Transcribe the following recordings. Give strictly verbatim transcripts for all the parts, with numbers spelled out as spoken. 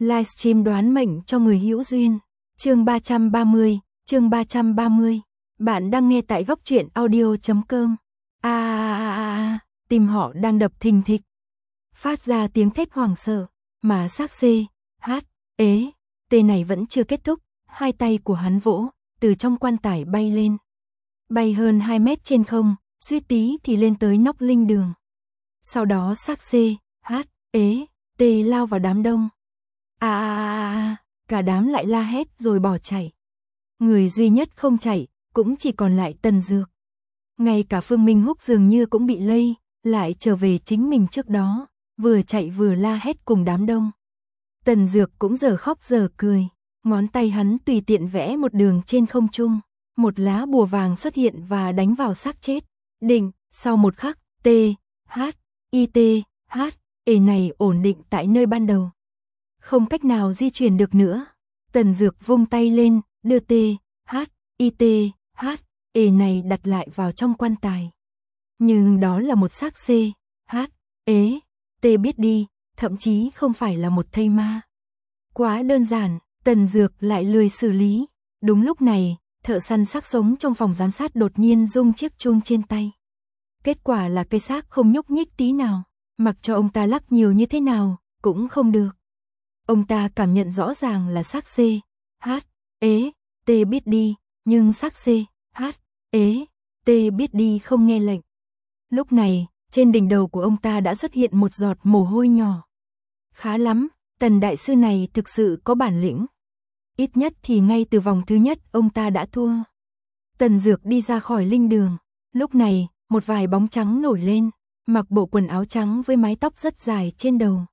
Livestream đoán mệnh cho người hữu duyên. Chương ba trăm ba mươi, chương ba trăm ba mươi. Bạn đang nghe tại góc truyện audio chấm com. A a a a, tim họ đang đập thình thịch. Phát ra tiếng thét hoảng sợ, mà xác C, H, ế, T này vẫn chưa kết thúc, hai tay của hắn vỗ, từ trong quan tài bay lên. Bay hơn hai mét trên không, suýt tí thì lên tới nóc linh đường. Sau đó xác C, H, ế, T lao vào đám đông. A a a a, cả đám lại la hét rồi bỏ chạy. Người duy nhất không chạy, cũng chỉ còn lại Tần Dược. Ngay cả Phương Minh Húc dường như cũng bị lây, lại trở về chính mình trước đó, vừa chạy vừa la hét cùng đám đông. Tần Dược cũng giờ khóc giờ cười, ngón tay hắn tùy tiện vẽ một đường trên không trung, một lá bùa vàng xuất hiện và đánh vào xác chết. Định, sau một khắc, T, H, I T, H, E này ổn định tại nơi ban đầu. Không cách nào di chuyển được nữa. Tần Dược vung tay lên, đưa T, H, I T, H, E này đặt lại vào trong quan tài. Nhưng đó là một xác C, H, ế, T biết đi, thậm chí không phải là một thây ma. Quá đơn giản, Tần Dược lại lười xử lý. Đúng lúc này, thợ săn xác sống trong phòng giám sát đột nhiên rung chiếc chuông trên tay. Kết quả là cây xác không nhúc nhích tí nào, mặc cho ông ta lắc nhiều như thế nào, cũng không được. Ông ta cảm nhận rõ ràng là xác C, H, ế, T biết đi, nhưng xác C, H, ế, T biết đi không nghe lệnh. Lúc này, trên đỉnh đầu của ông ta đã xuất hiện một giọt mồ hôi nhỏ. Khá lắm, Tần đại sư này thực sự có bản lĩnh. Ít nhất thì ngay từ vòng thứ nhất ông ta đã thua. Tần Dược đi ra khỏi linh đường. Lúc này, một vài bóng trắng nổi lên, mặc bộ quần áo trắng với mái tóc rất dài trên đầu.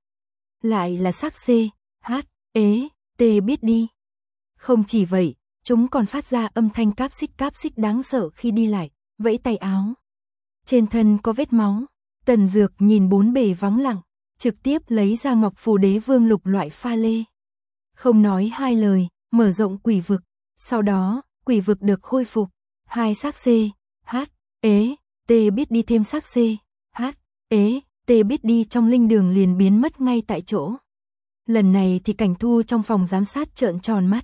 Lại là xác C, H, ế, T biết đi. Không chỉ vậy, chúng còn phát ra âm thanh cáp xích cáp xích đáng sợ khi đi lại, vẫy tay áo. Trên thân có vết máu. Tần Dược nhìn bốn bề vắng lặng, trực tiếp lấy ra Ngọc Phù Đế Vương lục loại pha lê. Không nói hai lời, mở rộng quỷ vực. Sau đó, quỷ vực được khôi phục. Hai xác C, H, ế, T biết đi thêm xác C, H, ế, T biết đi trong linh đường liền biến mất ngay tại chỗ. Lần này thì Cảnh Thu trong phòng giám sát trợn tròn mắt.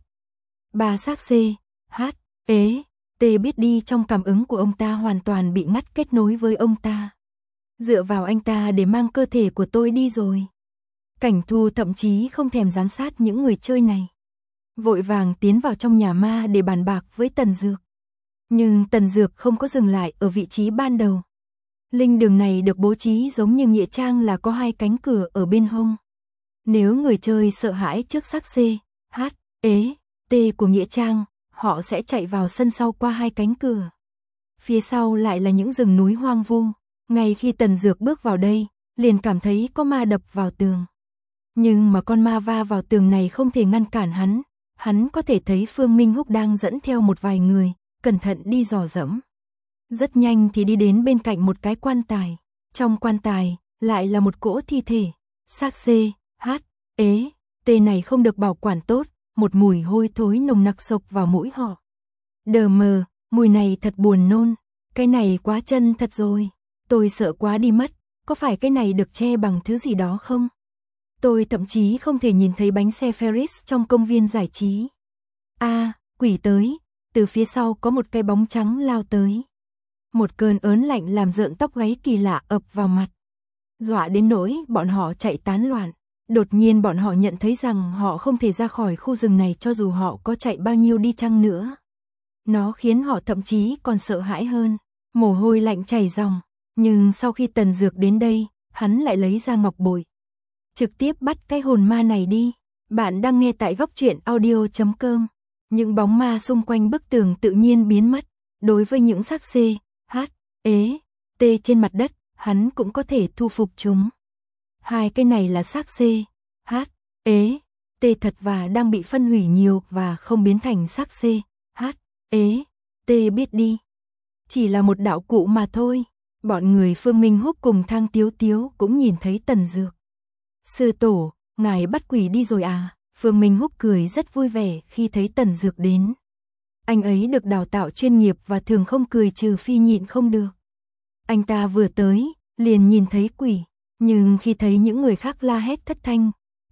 Ba xác C, H, ế, T biết đi trong cảm ứng của ông ta hoàn toàn bị ngắt kết nối với ông ta. Dựa vào anh ta để mang cơ thể của tôi đi rồi. Cảnh Thu thậm chí không thèm giám sát những người chơi này. Vội vàng tiến vào trong nhà ma để bàn bạc với Tần Dược. Nhưng Tần Dược không có dừng lại ở vị trí ban đầu. Linh đường này được bố trí giống như nghĩa trang là có hai cánh cửa ở bên hông. Nếu người chơi sợ hãi trước xác C, H, ế, T của nghĩa trang, họ sẽ chạy vào sân sau qua hai cánh cửa. Phía sau lại là những rừng núi hoang vu. Ngay khi Tần Dược bước vào đây, liền cảm thấy có ma đập vào tường. Nhưng mà con ma va vào tường này không thể ngăn cản hắn. Hắn có thể thấy Phương Minh Húc đang dẫn theo một vài người, cẩn thận đi dò dẫm. Rất nhanh thì đi đến bên cạnh một cái quan tài. Trong quan tài, lại là một cỗ thi thể. Xác C, H, ế, T này không được bảo quản tốt, một mùi hôi thối nồng nặc xộc vào mũi họ. Đờ mờ, mùi này thật buồn nôn. Cái này quá chân thật rồi. Tôi sợ quá đi mất, có phải cái này được che bằng thứ gì đó không? Tôi thậm chí không thể nhìn thấy bánh xe Ferris trong công viên giải trí. A, à, quỷ tới, từ phía sau có một cái bóng trắng lao tới. Một cơn ớn lạnh làm rợn tóc gáy kỳ lạ ập vào mặt. Dọa đến nỗi bọn họ chạy tán loạn. Đột nhiên bọn họ nhận thấy rằng họ không thể ra khỏi khu rừng này cho dù họ có chạy bao nhiêu đi chăng nữa. Nó khiến họ thậm chí còn sợ hãi hơn. Mồ hôi lạnh chảy ròng. Nhưng sau khi Tần Dược đến đây, hắn lại lấy ra ngọc bội. Trực tiếp bắt cái hồn ma này đi. Bạn đang nghe tại góc truyện audio chấm com. Những bóng ma xung quanh bức tường tự nhiên biến mất. Đối với những xác C, H, ế, T trên mặt đất, hắn cũng có thể thu phục chúng. Hai cái này là xác C, H, ế, T thật và đang bị phân hủy nhiều và không biến thành xác C, H, ế, T biết đi. Chỉ là một đạo cụ mà thôi. Bọn người Phương Minh Húc cùng Thang Tiếu Tiếu cũng nhìn thấy Tần Dược. Sư tổ, ngài bắt quỷ đi rồi à? Phương Minh Húc cười rất vui vẻ khi thấy Tần Dược đến. Anh ấy được đào tạo chuyên nghiệp và thường không cười trừ phi nhịn không được. Anh ta vừa tới, liền nhìn thấy quỷ. Nhưng khi thấy những người khác la hét thất thanh,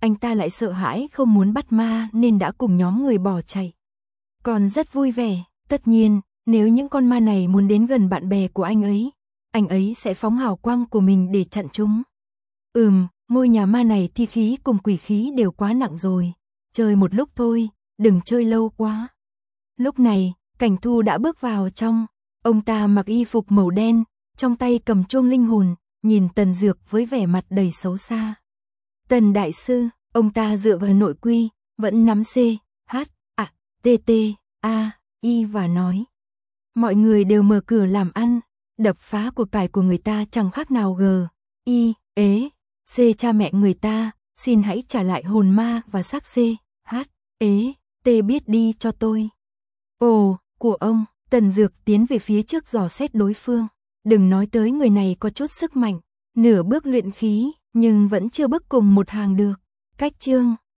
anh ta lại sợ hãi không muốn bắt ma nên đã cùng nhóm người bỏ chạy. Còn rất vui vẻ, tất nhiên, nếu những con ma này muốn đến gần bạn bè của anh ấy, anh ấy sẽ phóng hào quang của mình để chặn chúng. Ừm, ngôi nhà ma này thi khí cùng quỷ khí đều quá nặng rồi, chơi một lúc thôi, đừng chơi lâu quá. Lúc này, Cảnh Thu đã bước vào trong, ông ta mặc y phục màu đen, trong tay cầm chuông linh hồn, nhìn Tần Dược với vẻ mặt đầy xấu xa. Tần đại sư, ông ta dựa vào nội quy, vẫn nắm C, H, A, T, T, A, I và nói. Mọi người đều mở cửa làm ăn, đập phá của cải của người ta chẳng khác nào G, I, ế, C cha mẹ người ta, xin hãy trả lại hồn ma và xác C, H, ế, T biết đi cho tôi. Ồ, của ông, Tần Dược tiến về phía trước dò xét đối phương. Đừng nói tới người này có chút sức mạnh, nửa bước luyện khí, nhưng vẫn chưa bước cùng một hàng được. Cách chương